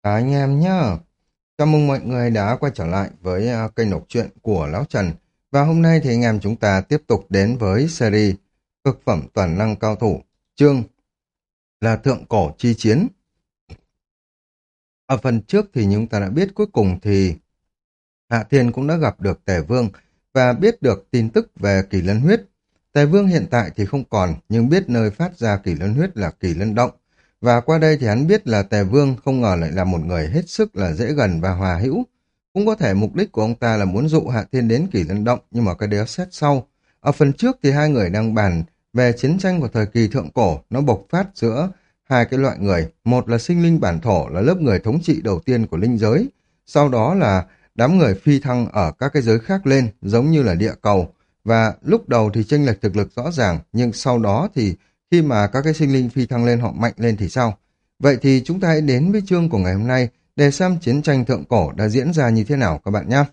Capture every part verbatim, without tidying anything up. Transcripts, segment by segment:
À, anh em nhá, chào mừng mọi người đã quay trở lại với à, kênh đọc truyện của Lão Trần. Và hôm nay thì anh em chúng ta tiếp tục đến với series Cực phẩm toàn năng cao thủ, chương là Thượng cổ chi chiến. Ở phần trước thì chúng ta đã biết cuối cùng thì Hạ Thiên cũng đã gặp được Tề Vương và biết được tin tức về Kỳ Lân Huyết. Tề Vương hiện tại thì không còn, nhưng biết nơi phát ra Kỳ Lân Huyết là Kỳ Lân Động. Và qua đây thì hắn biết là Tề Vương không ngờ lại là một người hết sức là dễ gần và hòa hữu. Cũng có thể mục đích của ông ta là muốn dụ Hạ Thiên đến Kỳ Lân Động, nhưng mà cái đấy xét sau. Ở phần trước thì hai người đang bàn về chiến tranh của thời kỳ thượng cổ, nó bộc phát giữa hai cái loại người. Một là sinh linh bản thổ, là lớp người thống trị đầu tiên của linh giới. Sau đó là đám người phi thăng ở các cái giới khác lên, giống như là địa cầu. Và lúc đầu thì chênh lệch thực lực rõ ràng, nhưng sau đó thì khi mà các cái sinh linh phi thăng lên họ mạnh lên thì sao? Vậy thì chúng ta hãy đến với chương của ngày hôm nay để xem chiến tranh thượng cổ đã diễn ra như thế nào các bạn nhé.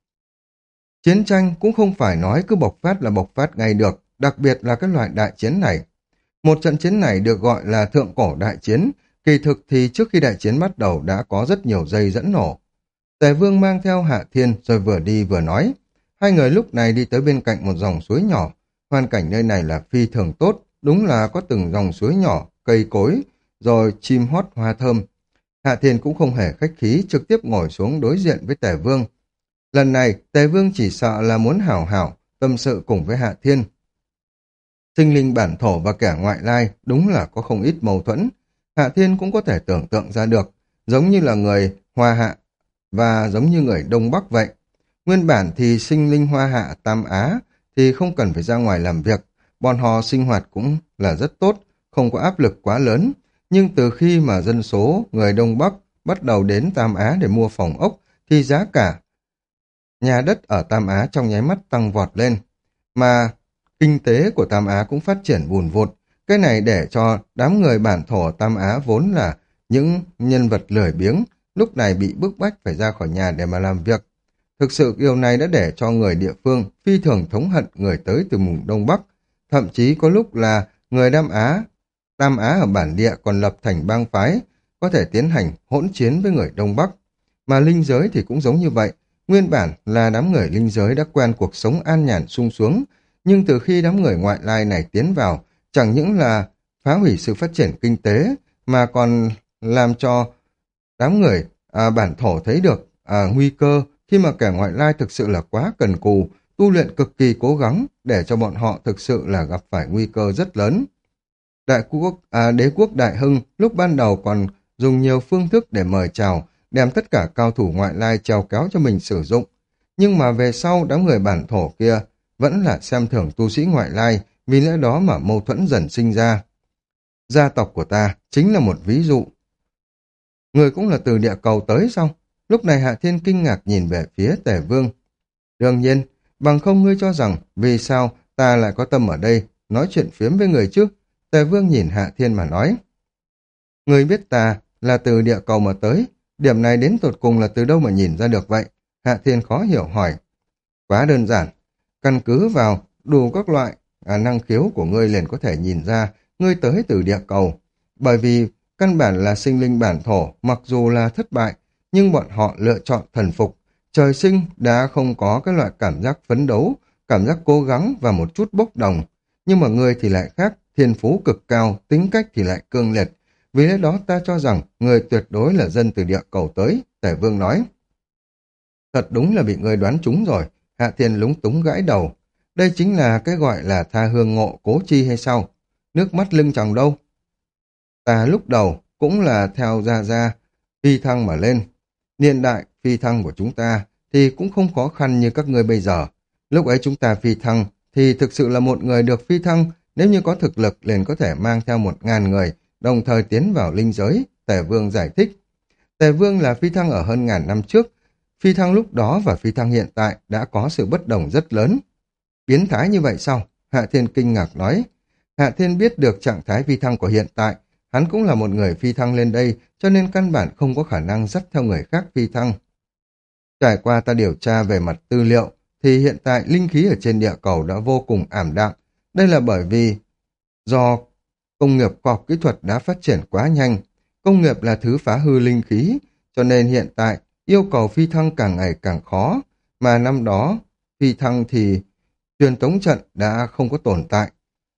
Chiến tranh cũng không phải nói cứ bộc phát là bộc phát ngay được, đặc biệt là cái loại đại chiến này. Một trận chiến này được gọi là thượng cổ đại chiến, kỳ thực thì trước khi đại chiến bắt đầu đã có rất nhiều dây dẫn nổ. Tề Vương mang theo Hạ Thiên rồi vừa đi vừa nói. Hai người lúc này đi tới bên cạnh một dòng suối nhỏ. Hoàn cảnh nơi này là phi thường tốt, đúng là có từng dòng suối nhỏ, cây cối, rồi chim hót hoa thơm. Hạ Thiên cũng không hề khách khí, trực tiếp ngồi xuống đối diện với Tề Vương. Lần này, Tề Vương chỉ sợ là muốn hảo hảo, tâm sự cùng với Hạ Thiên. Sinh linh bản thổ và kẻ ngoại lai đúng là có không ít mâu thuẫn. Hạ Thiên cũng có thể tưởng tượng ra được, giống như là người Hoa Hạ và giống như người Đông Bắc vậy. Nguyên bản thì sinh linh Hoa Hạ Tam Á thì không cần phải ra ngoài làm việc, bọn họ sinh hoạt cũng là rất tốt, không có áp lực quá lớn. Nhưng từ khi mà dân số người Đông Bắc bắt đầu đến Tam Á để mua phòng ốc thì giá cả nhà đất ở Tam Á trong nháy mắt tăng vọt lên. Mà kinh tế của Tam Á cũng phát triển vùn vụt. Cái này để cho đám người bản thổ Tam Á vốn là những nhân vật lười biếng, lúc này bị bức bách phải ra khỏi nhà để mà làm việc. Thực sự điều này đã để cho người địa phương phi thường thống hận người tới từ vùng Đông Bắc. Thậm chí có lúc là người Nam Á, Tam Á ở bản địa còn lập thành bang phái, có thể tiến hành hỗn chiến với người Đông Bắc. Mà linh giới thì cũng giống như vậy. Nguyên bản là đám người linh giới đã quen cuộc sống an nhàn sung sướng, nhưng từ khi đám người ngoại lai này tiến vào, chẳng những là phá hủy sự phát triển kinh tế, mà còn làm cho đám người à, bản thổ thấy được à, nguy cơ khi mà kẻ ngoại lai thực sự là quá cần cù, tu luyện cực kỳ cố gắng để cho bọn họ thực sự là gặp phải nguy cơ rất lớn. Đại quốc à, đế quốc Đại Hưng lúc ban đầu còn dùng nhiều phương thức để mời chào, đem tất cả cao thủ ngoại lai chèo kéo cho mình sử dụng. Nhưng mà về sau đám người bản thổ kia vẫn là xem thường tu sĩ ngoại lai, vì lẽ đó mà mâu thuẫn dần sinh ra. Gia tộc của ta chính là một ví dụ. Người cũng là từ địa cầu tới sao? Lúc này Hạ Thiên kinh ngạc nhìn về phía Tề Vương. Đương nhiên, bằng không ngươi cho rằng vì sao ta lại có tâm ở đây nói chuyện phiếm với người chứ? Tề Vương nhìn Hạ Thiên mà nói. Ngươi biết ta là từ địa cầu mà tới, điểm này đến tột cùng là từ đâu mà nhìn ra được vậy? Hạ Thiên khó hiểu hỏi. Quá đơn giản, căn cứ vào đủ các loại à, năng khiếu của ngươi liền có thể nhìn ra ngươi tới từ địa cầu. Bởi vì căn bản là sinh linh bản thổ, mặc dù là thất bại, nhưng bọn họ lựa chọn thần phục. Trời sinh đã không có cái loại cảm giác phấn đấu, cảm giác cố gắng và một chút bốc đồng. Nhưng mà ngươi thì lại khác, thiên phú cực cao, tính cách thì lại cương liệt. Vì lẽ đó ta cho rằng người tuyệt đối là dân từ địa cầu tới, Tề Vương nói. Thật đúng là bị người đoán trúng rồi, Hạ Thiên lúng túng gãi đầu. Đây chính là cái gọi là tha hương ngộ cố chi hay sao? Nước mắt lưng tròng đâu? Ta lúc đầu cũng là theo Gia Gia, phi thăng mà lên. Niên đại phi thăng của chúng ta thì cũng không khó khăn như các ngươi bây giờ. Lúc ấy chúng ta phi thăng thì thực sự là một người được phi thăng, nếu như có thực lực liền có thể mang theo một ngàn người, đồng thời tiến vào linh giới, Tề Vương giải thích. Tề Vương là phi thăng ở hơn ngàn năm trước, phi thăng lúc đó và phi thăng hiện tại đã có sự bất đồng rất lớn. Biến thái như vậy sao? Hạ Thiên kinh ngạc nói. Hạ Thiên biết được trạng thái phi thăng của hiện tại, hắn cũng là một người phi thăng lên đây, cho nên căn bản không có khả năng dắt theo người khác phi thăng. Trải qua ta điều tra về mặt tư liệu, thì hiện tại linh khí ở trên địa cầu đã vô cùng ảm đạm. Đây là bởi vì do công nghiệp khoa học kỹ thuật đã phát triển quá nhanh. Công nghiệp là thứ phá hư linh khí, cho nên hiện tại yêu cầu phi thăng càng ngày càng khó, mà năm đó phi thăng thì truyền tống trận đã không có tồn tại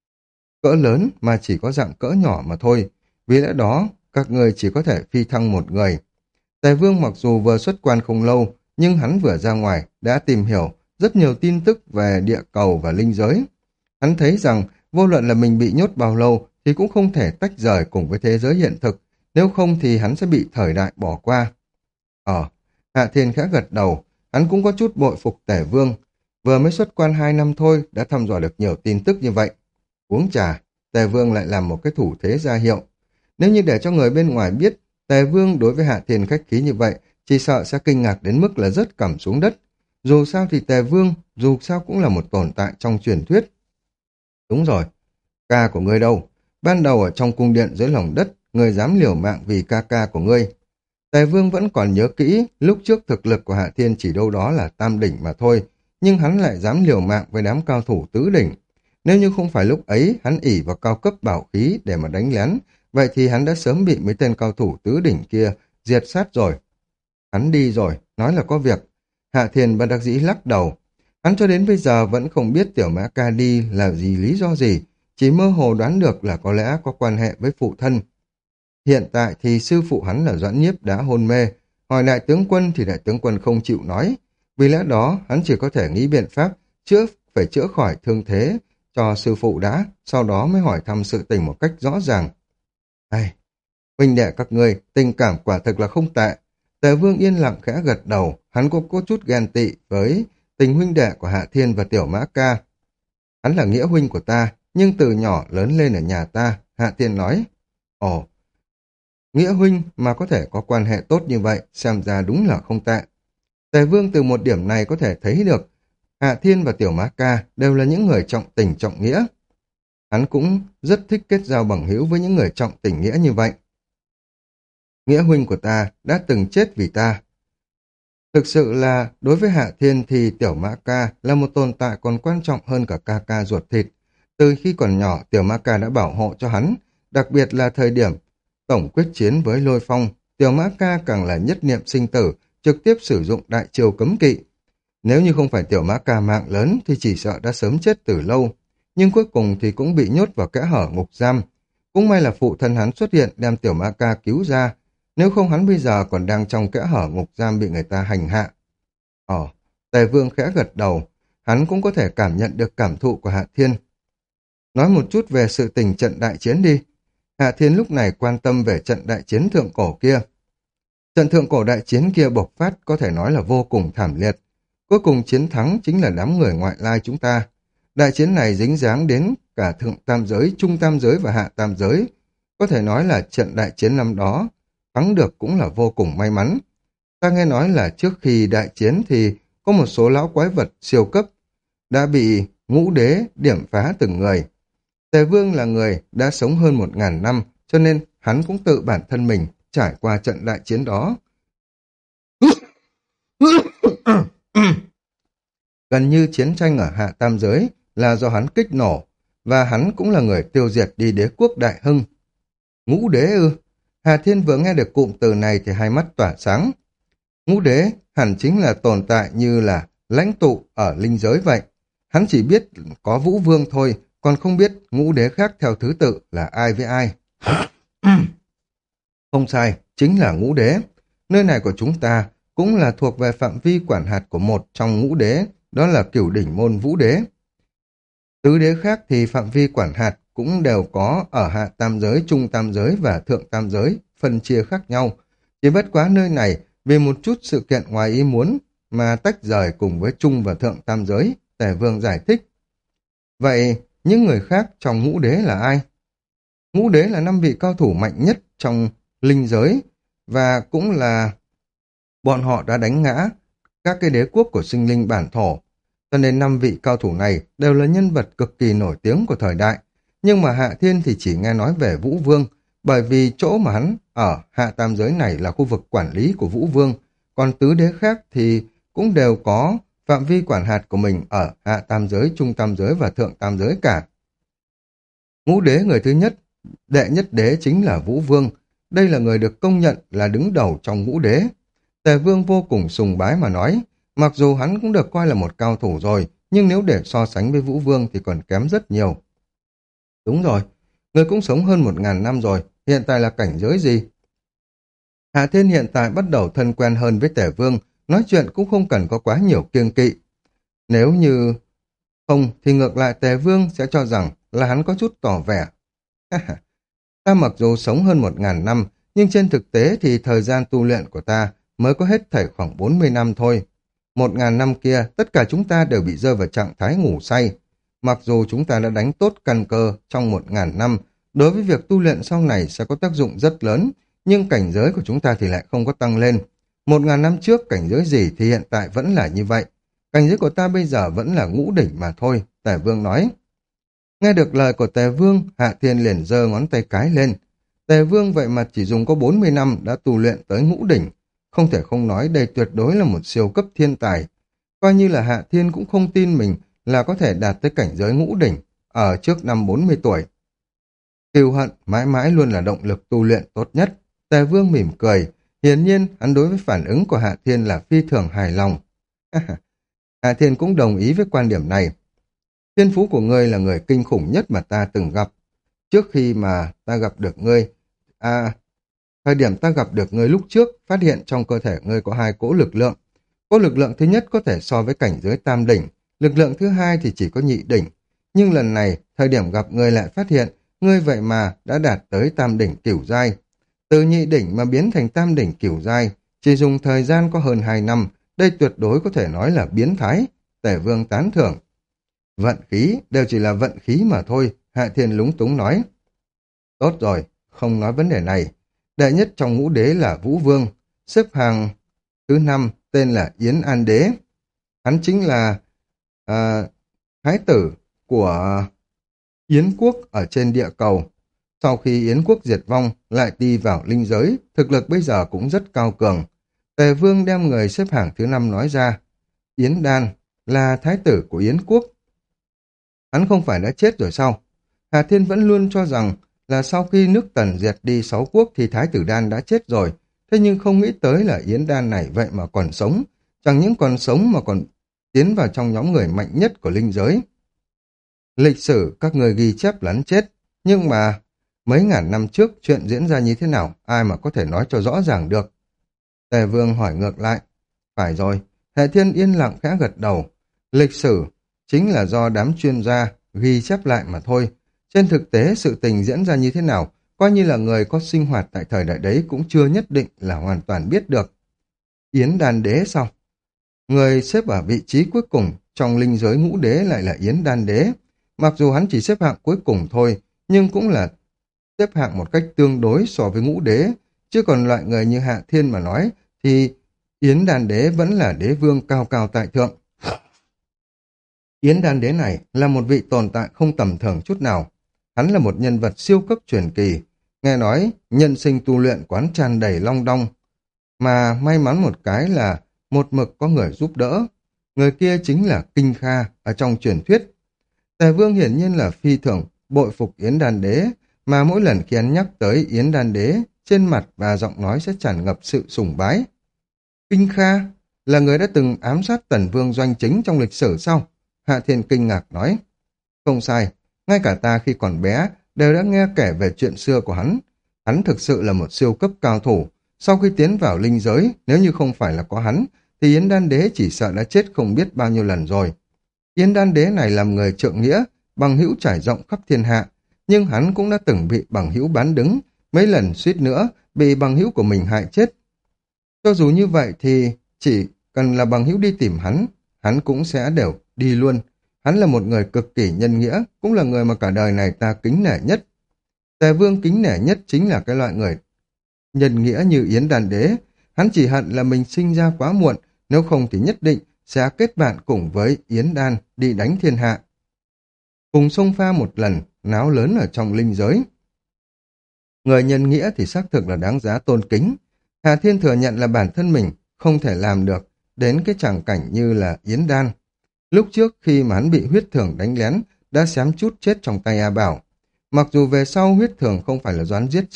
cỡ lớn mà chỉ có dạng cỡ nhỏ mà thôi. Vì lẽ đó, các người chỉ có thể phi thăng một người. Tề Vương mặc dù vừa xuất quan không lâu, nhưng hắn vừa ra ngoài đã tìm hiểu rất nhiều tin tức về địa cầu và linh giới. Hắn thấy rằng vô luận là mình bị nhốt bao lâu thì cũng không thể tách rời cùng với thế giới hiện thực, nếu không thì hắn sẽ bị thời đại bỏ qua. Ờ, Hạ Thiên khẽ gật đầu, hắn cũng có chút bội phục Tề Vương. Vừa mới xuất quan hai năm thôi đã thăm dò được nhiều tin tức như vậy. Uống trà, Tề Vương lại làm một cái thủ thế ra hiệu. Nếu như để cho người bên ngoài biết Tề Vương đối với Hạ Thiên khách khí như vậy, chỉ sợ sẽ kinh ngạc đến mức là rớt cằm xuống đất. Dù sao thì Tề Vương, dù sao cũng là một tồn tại trong truyền thuyết. Đúng rồi, ca của ngươi đâu? Ban đầu ở trong cung điện dưới lòng đất, ngươi dám liều mạng vì ca ca của ngươi. Tề Vương vẫn còn nhớ kỹ, lúc trước thực lực của Hạ Thiên chỉ đâu đó là tam đỉnh mà thôi, nhưng hắn lại dám liều mạng với đám cao thủ tứ đỉnh. Nếu như không phải lúc ấy hắn ỷ vào cao cấp bảo khí để mà đánh lén, vậy thì hắn đã sớm bị mấy tên cao thủ tứ đỉnh kia diệt sát rồi. Hắn đi rồi, nói là có việc. Hạ Thiên bất đắc dĩ lắc đầu. Hắn cho đến bây giờ vẫn không biết Tiểu Mã Ca đi là gì lý do gì, chỉ mơ hồ đoán được là có lẽ có quan hệ với phụ thân. Hiện tại thì sư phụ hắn là Doãn Nhiếp đã hôn mê, hỏi đại tướng quân thì đại tướng quân không chịu nói. Vì lẽ đó hắn chỉ có thể nghĩ biện pháp trước phải chữa khỏi thương thế cho sư phụ đã, sau đó mới hỏi thăm sự tình một cách rõ ràng. Ai, huynh đệ các ngươi, tình cảm quả thực là không tệ. Tề Vương yên lặng khẽ gật đầu, hắn có, có chút ghen tị với tình huynh đệ của Hạ Thiên và Tiểu Mã Ca. Hắn là nghĩa huynh của ta, nhưng từ nhỏ lớn lên ở nhà ta, Hạ Thiên nói. Ồ, nghĩa huynh mà có thể có quan hệ tốt như vậy, xem ra đúng là không tệ. Tề Vương từ một điểm này có thể thấy được, Hạ Thiên và Tiểu Mã Ca đều là những người trọng tình trọng nghĩa. Hắn cũng rất thích kết giao bằng hữu với những người trọng tình nghĩa như vậy. Nghĩa huynh của ta đã từng chết vì ta. Thực sự là đối với Hạ Thiên thì Tiểu Mã Ca là một tồn tại còn quan trọng hơn cả ca ca ruột thịt. Từ khi còn nhỏ, Tiểu Mã Ca đã bảo hộ cho hắn, đặc biệt là thời điểm tổng quyết chiến với Lôi Phong, Tiểu Mã Ca càng là nhất niệm sinh tử, trực tiếp sử dụng đại chiêu cấm kỵ. Nếu như không phải Tiểu Mã Ca mạng lớn thì chỉ sợ đã sớm chết từ lâu, nhưng cuối cùng thì cũng bị nhốt vào kẽ hở ngục giam. Cũng may là phụ thân hắn xuất hiện đem Tiểu Mã Ca cứu ra, nếu không hắn bây giờ còn đang trong kẽ hở ngục giam bị người ta hành hạ. Ồ, Tề Vương khẽ gật đầu, hắn cũng có thể cảm nhận được cảm thụ của Hạ Thiên. Nói một chút về sự tình trận đại chiến đi. Hạ Thiên lúc này quan tâm về trận đại chiến thượng cổ kia. Trận thượng cổ đại chiến kia bộc phát có thể nói là vô cùng thảm liệt. Cuối cùng chiến thắng chính là đám người ngoại lai chúng ta. Đại chiến này dính dáng đến cả thượng tam giới, trung tam giới và hạ tam giới. Có thể nói là trận đại chiến năm đó, thắng được cũng là vô cùng may mắn. Ta nghe nói là trước khi đại chiến thì có một số lão quái vật siêu cấp đã bị ngũ đế điểm phá từng người. Tề Vương là người đã sống hơn một ngàn năm, cho nên hắn cũng tự bản thân mình trải qua trận đại chiến đó. Gần như chiến tranh ở hạ tam giới là do hắn kích nổ, và hắn cũng là người tiêu diệt đi đế quốc Đại Hưng. Ngũ đế ư? Hà Thiên vừa nghe được cụm từ này thì hai mắt tỏa sáng. Ngũ đế hẳn chính là tồn tại như là lãnh tụ ở linh giới vậy. Hắn chỉ biết có Vũ Vương thôi, còn không biết ngũ đế khác theo thứ tự là ai với ai. Không sai, chính là ngũ đế. Nơi này của chúng ta cũng là thuộc về phạm vi quản hạt của một trong ngũ đế, đó là Cửu Đỉnh Môn Vũ Đế. Tứ đế khác thì phạm vi quản hạt cũng đều có ở hạ tam giới, trung tam giới và thượng tam giới, phân chia khác nhau. Chỉ bất quá nơi này vì một chút sự kiện ngoài ý muốn mà tách rời cùng với trung và thượng tam giới, Tề Vương giải thích. Vậy những người khác trong ngũ đế là ai? Ngũ đế là năm vị cao thủ mạnh nhất trong linh giới và cũng là bọn họ đã đánh ngã các cái đế quốc của sinh linh bản thổ. Cho nên năm vị cao thủ này đều là nhân vật cực kỳ nổi tiếng của thời đại. Nhưng mà Hạ Thiên thì chỉ nghe nói về Vũ Vương, bởi vì chỗ mà hắn ở hạ tam giới này là khu vực quản lý của Vũ Vương, còn tứ đế khác thì cũng đều có phạm vi quản hạt của mình ở hạ tam giới, trung tam giới và thượng tam giới cả. Ngũ đế người thứ nhất, đệ nhất đế chính là Vũ Vương, đây là người được công nhận là đứng đầu trong ngũ đế. Tề Vương vô cùng sùng bái mà nói, mặc dù hắn cũng được coi là một cao thủ rồi, nhưng nếu để so sánh với Vũ Vương thì còn kém rất nhiều. Đúng rồi, người cũng sống hơn một ngàn năm rồi, hiện tại là cảnh giới gì? Hạ Thiên hiện tại bắt đầu thân quen hơn với Tề Vương, nói chuyện cũng không cần có quá nhiều kiêng kỵ. Nếu như không thì ngược lại Tề Vương sẽ cho rằng là hắn có chút tỏ vẻ. Ta mặc dù sống hơn một ngàn năm, nhưng trên thực tế thì thời gian tu luyện của ta mới có hết thảy khoảng bốn mươi năm thôi. Một ngàn năm kia, tất cả chúng ta đều bị rơi vào trạng thái ngủ say. Mặc dù chúng ta đã đánh tốt căn cơ trong một ngàn năm, đối với việc tu luyện sau này sẽ có tác dụng rất lớn, nhưng cảnh giới của chúng ta thì lại không có tăng lên. Một ngàn năm trước cảnh giới gì thì hiện tại vẫn là như vậy. Cảnh giới của ta bây giờ vẫn là ngũ đỉnh mà thôi, Tề Vương nói. Nghe được lời của Tề Vương, Hạ Thiên liền giơ ngón tay cái lên. Tề Vương vậy mà chỉ dùng có bốn mươi năm đã tu luyện tới ngũ đỉnh. Không thể không nói đây tuyệt đối là một siêu cấp thiên tài. Coi như là Hạ Thiên cũng không tin mình là có thể đạt tới cảnh giới ngũ đỉnh ở trước năm bốn mươi tuổi. Cừu hận mãi mãi luôn là động lực tu luyện tốt nhất. Tề Vương mỉm cười. Hiển nhiên hắn đối với phản ứng của Hạ Thiên là phi thường hài lòng. Hạ Thiên cũng đồng ý với quan điểm này. Thiên phú của ngươi là người kinh khủng nhất mà ta từng gặp. Trước khi mà ta gặp được ngươi, à, thời điểm ta gặp được ngươi lúc trước, phát hiện trong cơ thể ngươi có hai cỗ lực lượng. Cỗ lực lượng thứ nhất có thể so với cảnh giới tam đỉnh, lực lượng thứ hai thì chỉ có nhị đỉnh. Nhưng lần này, thời điểm gặp ngươi lại phát hiện, ngươi vậy mà đã đạt tới tam đỉnh cửu giai. Từ nhị đỉnh mà biến thành tam đỉnh cửu giai, chỉ dùng thời gian có hơn hai năm, đây tuyệt đối có thể nói là biến thái. Tề Vương tán thưởng. Vận khí, đều chỉ là vận khí mà thôi, Hạ Thiên lúng túng nói. Tốt rồi, không nói vấn đề này. Đệ nhất trong ngũ đế là Vũ Vương, xếp hàng thứ năm tên là Yến An Đế. Hắn chính là à, thái tử của Yến quốc ở trên địa cầu. Sau khi Yến quốc diệt vong, lại đi vào linh giới, thực lực bây giờ cũng rất cao cường. Tề Vương đem người xếp hạng thứ năm nói ra. Yến Đan là thái tử của Yến quốc. Hắn không phải đã chết rồi sao? Hà Thiên vẫn luôn cho rằng là sau khi nước Tần diệt đi sáu quốc thì thái tử Đan đã chết rồi. Thế nhưng không nghĩ tới là Yến Đan này vậy mà còn sống. Chẳng những còn sống mà còn tiến vào trong nhóm người mạnh nhất của linh giới. Lịch sử các người ghi chép lắn chết. Nhưng mà mấy ngàn năm trước chuyện diễn ra như thế nào, ai mà có thể nói cho rõ ràng được. Tề Vương hỏi ngược lại. Phải rồi, Hệ Thiên yên lặng khẽ gật đầu. Lịch sử chính là do đám chuyên gia ghi chép lại mà thôi. Trên thực tế sự tình diễn ra như thế nào, coi như là người có sinh hoạt tại thời đại đấy cũng chưa nhất định là hoàn toàn biết được. Yến Đan Đế sao? Người xếp ở vị trí cuối cùng trong linh giới ngũ đế lại là Yến Đan Đế. Mặc dù hắn chỉ xếp hạng cuối cùng thôi, nhưng cũng là xếp hạng một cách tương đối so với ngũ đế. Chứ còn loại người như Hạ Thiên mà nói, thì Yến Đan Đế vẫn là đế vương cao cao tại thượng. Yến Đan Đế này là một vị tồn tại không tầm thường chút nào. Hắn là một nhân vật siêu cấp truyền kỳ. Nghe nói, nhân sinh tu luyện quán tràn đầy long đong. Mà may mắn một cái là một mực có người giúp đỡ. Người kia chính là Kinh Kha ở trong truyền thuyết. Tề Vương hiển nhiên là phi thường bội phục Yến Đan Đế, mà mỗi lần khi hắn nhắc tới Yến Đan Đế, trên mặt và giọng nói sẽ tràn ngập sự sùng bái. Kinh Kha là người đã từng ám sát Tần Vương doanh chính trong lịch sử sao? Hạ Thiên kinh ngạc nói. Không sai, ngay cả ta khi còn bé đều đã nghe kể về chuyện xưa của hắn. Hắn thực sự là một siêu cấp cao thủ. Sau khi tiến vào linh giới, nếu như không phải là có hắn, thì Yến Đan Đế chỉ sợ đã chết không biết bao nhiêu lần rồi. Yến Đan Đế này làm người trượng nghĩa, bằng hữu trải rộng khắp thiên hạ, nhưng hắn cũng đã từng bị bằng hữu bán đứng, mấy lần suýt nữa bị bằng hữu của mình hại chết. Cho dù như vậy thì chỉ cần là bằng hữu đi tìm hắn, hắn cũng sẽ đều đi luôn. Hắn là một người cực kỳ nhân nghĩa, cũng là người mà cả đời này ta kính nể nhất. Tề Vương kính nể nhất chính là cái loại người nhân nghĩa như Yến Đan Đế. Hắn chỉ hận là mình sinh ra quá muộn, nếu không thì nhất định sẽ kết bạn cùng với Yến Đan đi đánh thiên hạ. Cùng xông pha một lần, náo lớn ở trong linh giới. Người nhân nghĩa thì xác thực là đáng giá tôn kính. Hà Thiên thừa nhận là bản thân mình không thể làm được đến cái tràng cảnh như là Yến Đan. Lúc trước khi mà hắn bị huyết thường đánh lén, đã xém chút chết trong tay A Bảo. Mặc dù về sau huyết thường không phải là doán giết chết,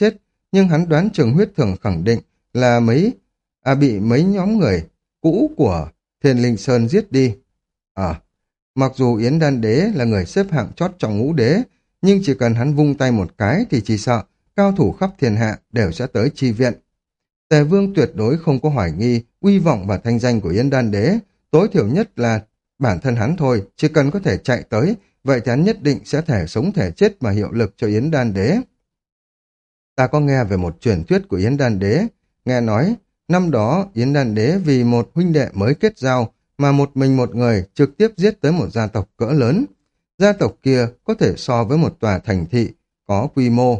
nhưng hắn đoán Trường Huyết thường khẳng định là mấy à, bị mấy nhóm người cũ của Thiên Linh Sơn giết đi. À, mặc dù Yến Đan Đế là người xếp hạng chót trong ngũ đế, nhưng chỉ cần hắn vung tay một cái thì chỉ sợ cao thủ khắp thiên hạ đều sẽ tới chi viện. Tề Vương tuyệt đối không có hoài nghi uy vọng và thanh danh của Yến Đan Đế, tối thiểu nhất là bản thân hắn thôi, chỉ cần có thể chạy tới, vậy thì hắn nhất định sẽ thể sống thể chết mà hiệu lực cho Yến Đan Đế. Ta có nghe về một truyền thuyết của Yến Đan Đế, nghe nói năm đó Yến Đan Đế vì một huynh đệ mới kết giao mà một mình một người trực tiếp giết tới một gia tộc cỡ lớn. Gia tộc kia có thể so với một tòa thành thị có quy mô.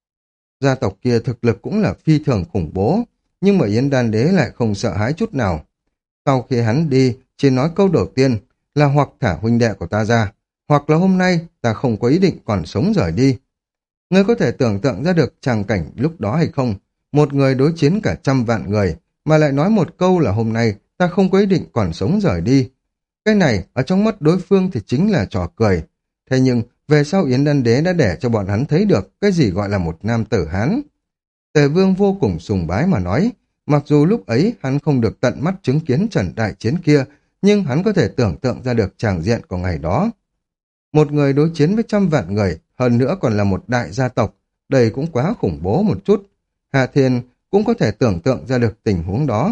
Gia tộc kia thực lực cũng là phi thường khủng bố, nhưng mà Yến Đan Đế lại không sợ hãi chút nào. Sau khi hắn đi, chỉ nói câu đầu tiên là hoặc thả huynh đệ của ta ra, hoặc là hôm nay ta không có ý định còn sống rời đi. Ngươi có thể tưởng tượng ra được tràng cảnh lúc đó hay không? Một người đối chiến cả trăm vạn người, mà lại nói một câu là hôm nay ta không có ý định còn sống rời đi. Cái này, ở trong mắt đối phương thì chính là trò cười. Thế nhưng, về sau Yến Đan Đế đã để cho bọn hắn thấy được cái gì gọi là một nam tử Hán. Tề Vương vô cùng sùng bái mà nói, mặc dù lúc ấy hắn không được tận mắt chứng kiến trận đại chiến kia, nhưng hắn có thể tưởng tượng ra được tràng diện của ngày đó. Một người đối chiến với trăm vạn người, hơn nữa còn là một đại gia tộc, đây cũng quá khủng bố một chút. Hạ Thiên cũng có thể tưởng tượng ra được tình huống đó.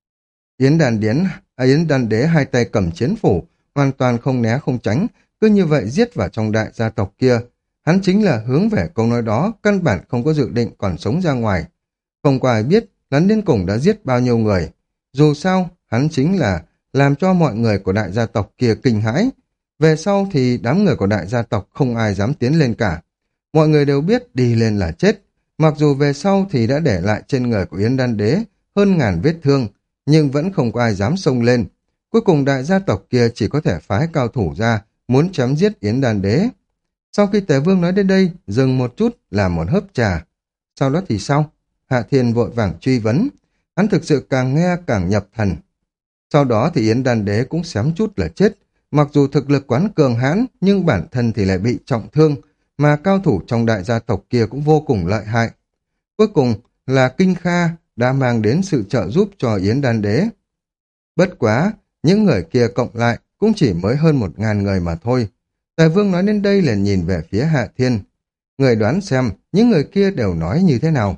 Yến Đan Điến, à, Yến Đan Đế hai tay cầm chiến phủ, hoàn toàn không né không tránh, cứ như vậy giết vào trong đại gia tộc kia. Hắn chính là hướng về câu nói đó, căn bản không có dự định còn sống ra ngoài. Không có ai biết hắn đến cùng đã giết bao nhiêu người. Dù sao, hắn chính là làm cho mọi người của đại gia tộc kia kinh hãi. Về sau thì đám người của đại gia tộc không ai dám tiến lên cả. Mọi người đều biết đi lên là chết. Mặc dù về sau thì đã để lại trên người của Yến Đan Đế hơn ngàn vết thương, nhưng vẫn không có ai dám xông lên. Cuối cùng đại gia tộc kia chỉ có thể phái cao thủ ra, muốn chém giết Yến Đan Đế. Sau khi Tề Vương nói đến đây, dừng một chút, làm một hớp trà. Sau đó thì sao? Hạ Thiên vội vàng truy vấn. Hắn thực sự càng nghe càng nhập thần. Sau đó thì Yến Đan Đế cũng xém chút là chết. Mặc dù thực lực quán cường hãn, nhưng bản thân thì lại bị trọng thương, mà cao thủ trong đại gia tộc kia cũng vô cùng lợi hại. Cuối cùng là Kinh Kha đã mang đến sự trợ giúp cho Yến Đan Đế. Bất quá, những người kia cộng lại cũng chỉ mới hơn một ngàn người mà thôi. Tề Vương nói đến đây là nhìn về phía Hạ Thiên. Người đoán xem những người kia đều nói như thế nào.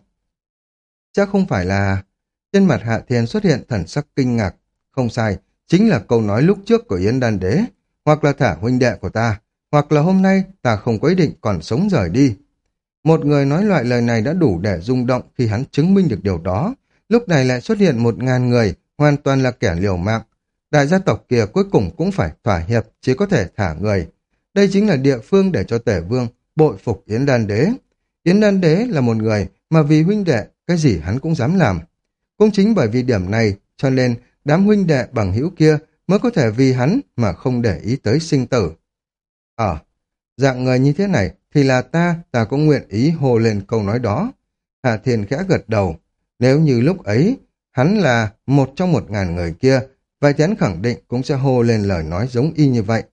Chắc không phải là... Trên mặt Hạ Thiên xuất hiện thần sắc kinh ngạc. Không sai, chính là câu nói lúc trước của Yến Đan Đế. Hoặc là thả huynh đệ của ta, hoặc là hôm nay ta không có ý định còn sống rời đi. Một người nói loại lời này đã đủ để rung động khi hắn chứng minh được điều đó. Lúc này lại xuất hiện một ngàn người, hoàn toàn là kẻ liều mạng. Đại gia tộc kia cuối cùng cũng phải thỏa hiệp, chỉ có thể thả người. Đây chính là địa phương để cho Tề Vương bội phục Yến Đan Đế. Yến Đan Đế là một người mà vì huynh đệ, cái gì hắn cũng dám làm. Cũng chính bởi vì điểm này, cho nên đám huynh đệ bằng hữu kia mới có thể vì hắn mà không để ý tới sinh tử. Ờ, dạng người như thế này thì là ta, ta cũng nguyện ý hô lên câu nói đó. Hạ Thiên khẽ gật đầu. Nếu như lúc ấy, hắn là một trong một ngàn người kia, vậy thì hắn khẳng định cũng sẽ hô lên lời nói giống y như vậy.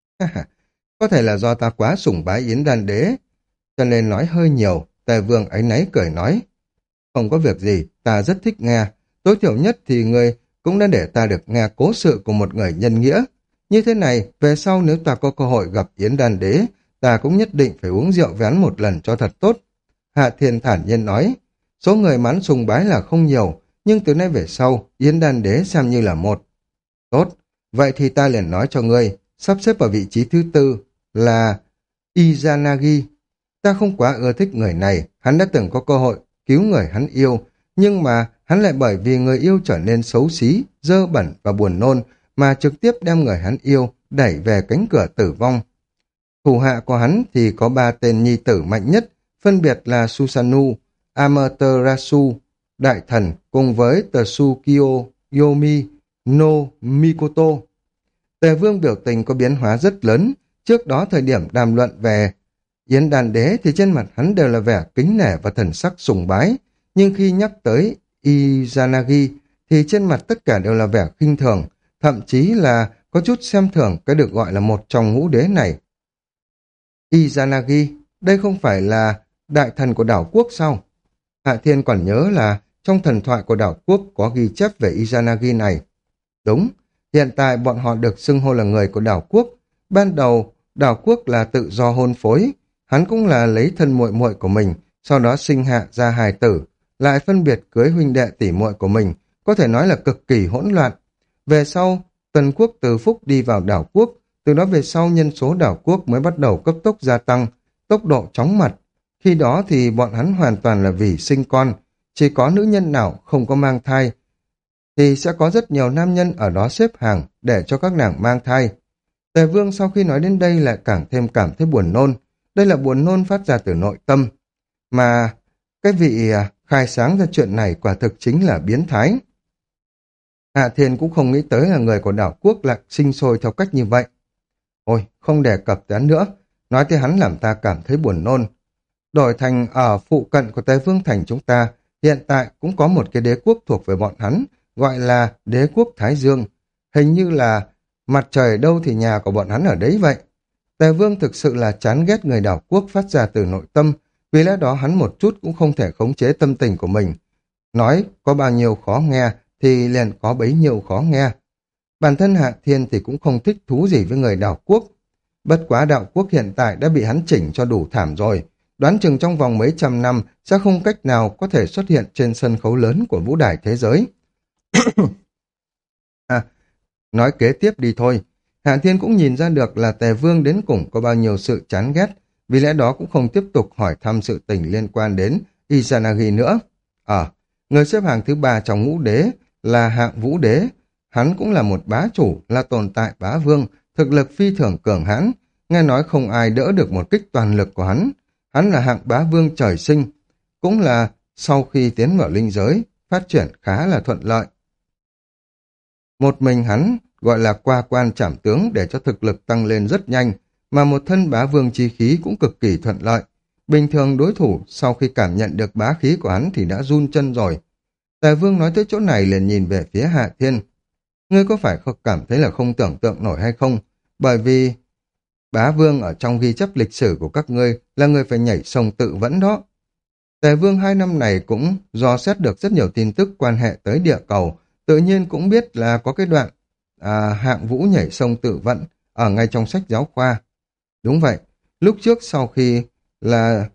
Có thể là do ta quá sủng bái Yến Đan Đế, cho nên nói hơi nhiều. Tề Vương áy náy cười nói. Không có việc gì, ta rất thích nghe. Tối thiểu nhất thì người cũng đã để ta được nghe cố sự của một người nhân nghĩa. Như thế này, về sau nếu ta có cơ hội gặp Yến Đan Đế, ta cũng nhất định phải uống rượu với hắn một lần cho thật tốt. Hạ Thiên thản nhiên nói, số người mắn sùng bái là không nhiều, nhưng từ nay về sau, Yến Đan Đế xem như là một. Tốt, vậy thì ta liền nói cho ngươi, sắp xếp vào vị trí thứ tư là Izanagi. Ta không quá ưa thích người này, hắn đã từng có cơ hội cứu người hắn yêu, nhưng mà hắn lại bởi vì người yêu trở nên xấu xí, dơ bẩn và buồn nôn, mà trực tiếp đem người hắn yêu đẩy về cánh cửa tử vong. Thủ hạ của hắn thì có ba tên nhi tử mạnh nhất, phân biệt là Susanoo, Amaterasu, Đại Thần cùng với Tsukio Yomi no Mikoto. Tề Vương biểu tình có biến hóa rất lớn, trước đó thời điểm đàm luận về Yến Đan Đế thì trên mặt hắn đều là vẻ kính nể và thần sắc sùng bái, nhưng khi nhắc tới Izanagi thì trên mặt tất cả đều là vẻ khinh thường, thậm chí là có chút xem thường cái được gọi là một trong ngũ đế này. Izanagi, đây không phải là đại thần của đảo quốc sao? Hạ Thiên còn nhớ là trong thần thoại của đảo quốc có ghi chép về Izanagi này. Đúng, hiện tại bọn họ được xưng hô là người của đảo quốc. Ban đầu, đảo quốc là tự do hôn phối. Hắn cũng là lấy thân muội muội của mình, sau đó sinh hạ ra hài tử, lại phân biệt cưới huynh đệ tỷ muội của mình, có thể nói là cực kỳ hỗn loạn. Về sau, Tần quốc từ Phúc đi vào đảo quốc, từ đó về sau nhân số đảo quốc mới bắt đầu cấp tốc gia tăng, tốc độ chóng mặt. Khi đó thì bọn hắn hoàn toàn là vì sinh con, chỉ có nữ nhân nào không có mang thai, thì sẽ có rất nhiều nam nhân ở đó xếp hàng để cho các nàng mang thai. Tề Vương sau khi nói đến đây lại càng thêm cảm thấy buồn nôn. Đây là buồn nôn phát ra từ nội tâm. Mà cái vị à, khai sáng ra chuyện này quả thực chính là biến thái. Hạ Thiên cũng không nghĩ tới là người của đảo quốc lại sinh sôi theo cách như vậy. Ôi, không đề cập tới hắn nữa. Nói tới hắn làm ta cảm thấy buồn nôn. Đổi thành ở phụ cận của Tề Vương Thành chúng ta, hiện tại cũng có một cái đế quốc thuộc về bọn hắn, gọi là đế quốc Thái Dương. Hình như là mặt trời đâu thì nhà của bọn hắn ở đấy vậy. Tề Vương thực sự là chán ghét người đảo quốc phát ra từ nội tâm, vì lẽ đó hắn một chút cũng không thể khống chế tâm tình của mình. Nói có bao nhiêu khó nghe thì liền có bấy nhiêu khó nghe. Bản thân Hạ Thiên thì cũng không thích thú gì với người đảo quốc. Bất quá đạo quốc hiện tại đã bị hắn chỉnh cho đủ thảm rồi. Đoán chừng trong vòng mấy trăm năm sẽ không cách nào có thể xuất hiện trên sân khấu lớn của vũ đài thế giới. À, nói kế tiếp đi thôi. Hạ Thiên cũng nhìn ra được là Tề Vương đến cùng có bao nhiêu sự chán ghét, vì lẽ đó cũng không tiếp tục hỏi thăm sự tình liên quan đến Izanagi nữa. Ờ, người xếp hàng thứ ba trong ngũ đế là Hạng Vũ Đế. Hắn cũng là một bá chủ, là tồn tại bá vương, thực lực phi thường cường hãn. Nghe nói không ai đỡ được một kích toàn lực của hắn. Hắn là hạng bá vương trời sinh, cũng là sau khi tiến vào linh giới, phát triển khá là thuận lợi. Một mình hắn gọi là qua quan trảm tướng để cho thực lực tăng lên rất nhanh, mà một thân bá vương chi khí cũng cực kỳ thuận lợi. Bình thường đối thủ sau khi cảm nhận được bá khí của hắn thì đã run chân rồi. Tề Vương nói tới chỗ này liền nhìn về phía Hạ Thiên. Ngươi có phải không cảm thấy là không tưởng tượng nổi hay không? Bởi vì bá vương ở trong ghi chép lịch sử của các ngươi là người phải nhảy sông tự vẫn đó. Tề Vương hai năm này cũng dò xét được rất nhiều tin tức quan hệ tới địa cầu, tự nhiên cũng biết là có cái đoạn à, Hạng Vũ nhảy sông tự vận ở ngay trong sách giáo khoa. Đúng vậy, lúc trước sau khi là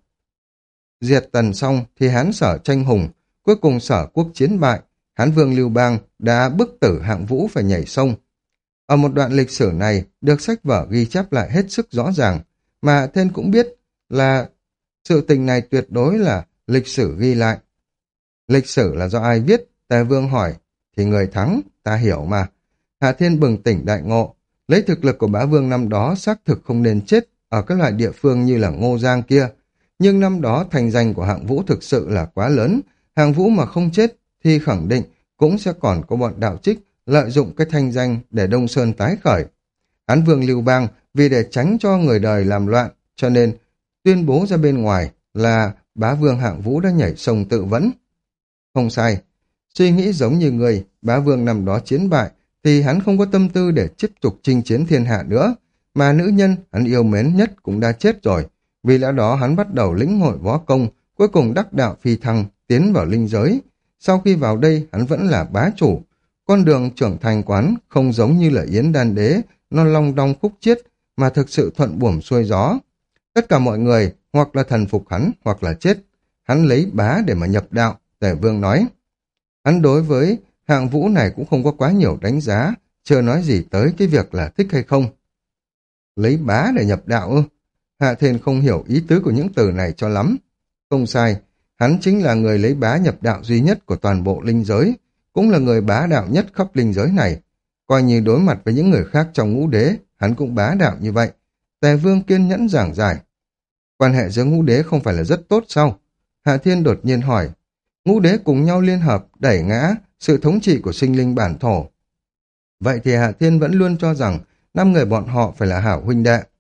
diệt Tần xong thì Hán Sở tranh hùng, cuối cùng Sở quốc chiến bại, Hán Vương Lưu Bang đã bức tử Hạng Vũ phải nhảy sông. Ở một đoạn lịch sử này được sách vở ghi chép lại hết sức rõ ràng, mà Thiên cũng biết là sự tình này tuyệt đối là lịch sử ghi lại. Lịch sử là do ai viết? Tề Vương hỏi. Thì người thắng, ta hiểu mà. Hạ Thiên bừng tỉnh đại ngộ. Lấy thực lực của bá vương năm đó xác thực không nên chết ở các loại địa phương như là Ngô Giang kia. Nhưng năm đó thành danh của Hạng Vũ thực sự là quá lớn. Hạng Vũ mà không chết thì khẳng định cũng sẽ còn có bọn đạo trích lợi dụng cái thanh danh để Đông Sơn tái khởi. Hán Vương Lưu Bang vì để tránh cho người đời làm loạn cho nên tuyên bố ra bên ngoài là bá vương Hạng Vũ đã nhảy sông tự vẫn. Không sai, suy nghĩ giống như người, bá vương năm đó chiến bại thì hắn không có tâm tư để tiếp tục chinh chiến thiên hạ nữa, mà nữ nhân hắn yêu mến nhất cũng đã chết rồi. Vì lẽ đó hắn bắt đầu lĩnh hội võ công, cuối cùng đắc đạo phi thăng, tiến vào linh giới. Sau khi vào đây hắn vẫn là bá chủ. Con đường trưởng thành quán không giống như là Yến Đan Đế, nó long đong khúc chiết, mà thực sự thuận buồm xuôi gió. Tất cả mọi người hoặc là thần phục hắn hoặc là chết. Hắn lấy bá để mà nhập đạo, Tề Vương nói. Hắn đối với Hạng Vũ này cũng không có quá nhiều đánh giá, chưa nói gì tới cái việc là thích hay không. Lấy bá để nhập đạo ư? Hạ Thiên không hiểu ý tứ của những từ này cho lắm. Không sai, hắn chính là người lấy bá nhập đạo duy nhất của toàn bộ linh giới, cũng là người bá đạo nhất khắp linh giới này. Coi như đối mặt với những người khác trong ngũ đế, hắn cũng bá đạo như vậy. Tề Vương kiên nhẫn giảng giải. Quan hệ giữa ngũ đế không phải là rất tốt sao? Hạ Thiên đột nhiên hỏi. Ngũ đế cùng nhau liên hợp đẩy ngã sự thống trị của sinh linh bản thổ. Vậy thì Hạ Thiên vẫn luôn cho rằng năm người bọn họ phải là hảo huynh đệ.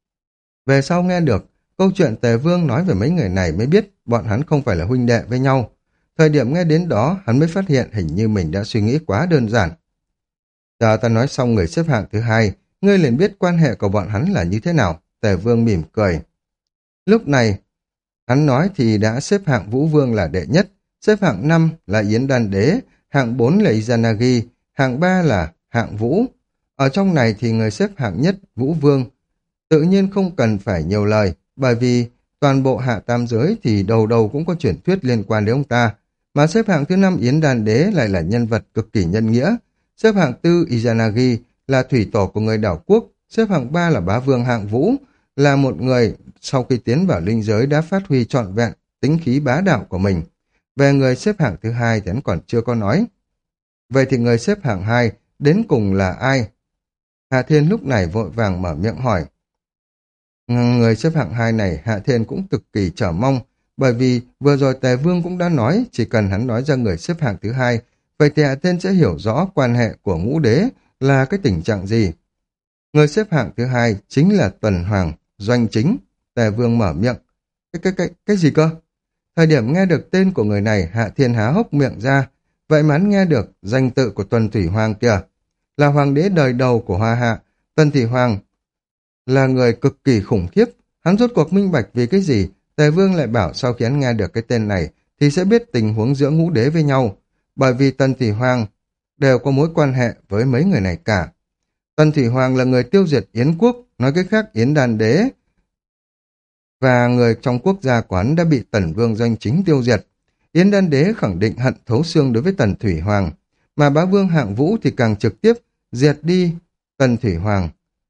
Về sau nghe được câu chuyện Tề Vương nói về mấy người này mới biết bọn hắn không phải là huynh đệ với nhau. Thời điểm nghe đến đó hắn mới phát hiện hình như mình đã suy nghĩ quá đơn giản. Chờ ta nói xong người xếp hạng thứ hai, ngươi liền biết quan hệ của bọn hắn là như thế nào. Tề Vương mỉm cười. Lúc này, Hắn nói thì đã xếp hạng Vũ Vương là đệ nhất, xếp hạng năm là Yến Đan Đế, hạng bốn là Izanagi, hạng ba là hạng Vũ. Ở trong này thì người xếp hạng nhất Vũ Vương tự nhiên không cần phải nhiều lời, bởi vì toàn bộ hạ tam giới thì đầu đầu cũng có truyền thuyết liên quan đến ông ta. Mà xếp hạng thứ năm Yến Đan Đế lại là nhân vật cực kỳ nhân nghĩa. Xếp hạng tư Izanagi là thủy tổ của người đảo quốc. Xếp hạng ba là bá vương hạng Vũ, là một người sau khi tiến vào linh giới đã phát huy trọn vẹn tính khí bá đạo của mình. Về người xếp hạng thứ hai thì hắn còn chưa có nói. Vậy thì người xếp hạng hai đến cùng là ai? Hạ Thiên lúc này vội vàng mở miệng hỏi. Người xếp hạng hai này Hạ Thiên cũng cực kỳ chờ mong, bởi vì vừa rồi Tề Vương cũng đã nói chỉ cần hắn nói ra người xếp hạng thứ hai, vậy thì Hạ Thiên sẽ hiểu rõ quan hệ của ngũ đế là cái tình trạng gì. Người xếp hạng thứ hai chính là Tuần Hoàng, Doanh Chính. Tề Vương mở miệng. Cái, cái, cái, cái gì cơ? Thời điểm nghe được tên của người này, Hạ Thiên há hốc miệng ra. Vậy mà hắn nghe được danh tự của Tuần Thủy Hoàng kìa. Là hoàng đế đời đầu của Hoa Hạ. Tuần Thủy Hoàng là người cực kỳ khủng khiếp. Hắn rốt cuộc minh bạch vì cái gì Tề Vương lại bảo sau khi hắn nghe được cái tên này thì sẽ biết tình huống giữa ngũ đế với nhau. Bởi vì Tuần Thủy Hoàng đều có mối quan hệ với mấy người này cả. Tuần Thủy Hoàng là người tiêu diệt Yến quốc, nói cách khác Yến Đan Đế và người trong quốc gia quán đã bị Tần Vương Doanh Chính tiêu diệt. Yến Đan Đế khẳng định hận thấu xương đối với Tần Thủy Hoàng, mà bá vương hạng Vũ thì càng trực tiếp diệt đi Tần Thủy Hoàng.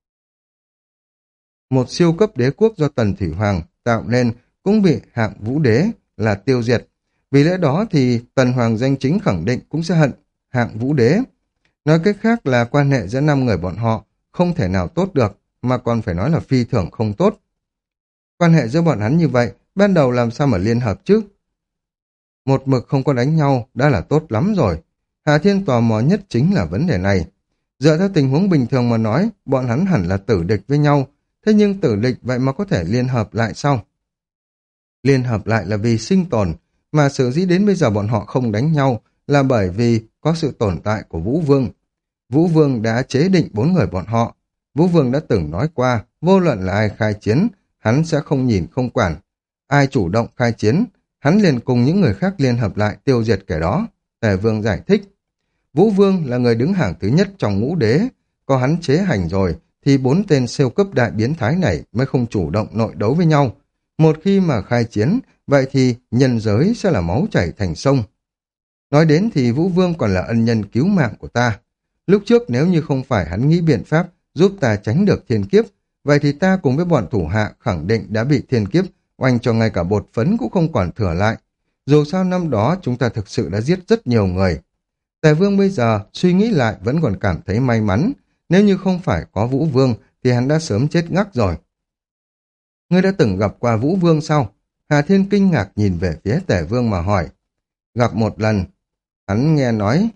Một siêu cấp đế quốc do Tần Thủy Hoàng tạo nên cũng bị hạng Vũ Đế là tiêu diệt. Vì lẽ đó thì Tần Hoàng Doanh Chính khẳng định cũng sẽ hận hạng Vũ Đế. Nói cách khác là quan hệ giữa năm người bọn họ không thể nào tốt được, mà còn phải nói là phi thường không tốt. Quan hệ giữa bọn hắn như vậy, ban đầu làm sao mà liên hợp chứ? Một mực không có đánh nhau đã là tốt lắm rồi. Hà Thiên tò mò nhất chính là vấn đề này. Dựa theo tình huống bình thường mà nói, bọn hắn hẳn là tử địch với nhau, thế nhưng tử địch vậy mà có thể liên hợp lại sao? Liên hợp lại là vì sinh tồn, mà sở dĩ đến bây giờ bọn họ không đánh nhau là bởi vì có sự tồn tại của Vũ Vương. Vũ Vương đã chế định bốn người bọn họ. Vũ Vương đã từng nói qua, vô luận là ai khai chiến, hắn sẽ không nhìn không quản. Ai chủ động khai chiến, hắn liền cùng những người khác liên hợp lại tiêu diệt kẻ đó. Tề Vương giải thích. Vũ Vương là người đứng hàng thứ nhất trong ngũ đế. Có hắn chế hành rồi, thì bốn tên siêu cấp đại biến thái này mới không chủ động nội đấu với nhau. Một khi mà khai chiến, vậy thì nhân giới sẽ là máu chảy thành sông. Nói đến thì Vũ Vương còn là ân nhân cứu mạng của ta. Lúc trước nếu như không phải hắn nghĩ biện pháp giúp ta tránh được thiên kiếp, vậy thì ta cùng với bọn thủ hạ khẳng định đã bị thiên kiếp oanh cho ngay cả bột phấn cũng không còn thừa lại. Dù sao năm đó chúng ta thực sự đã giết rất nhiều người. Tề Vương bây giờ suy nghĩ lại vẫn còn cảm thấy may mắn. Nếu như không phải có Vũ Vương thì hắn đã sớm chết ngắc rồi. Ngươi đã từng gặp qua Vũ Vương sao? Hà Thiên kinh ngạc nhìn về phía Tề Vương mà hỏi. Gặp một lần. Hắn nghe nói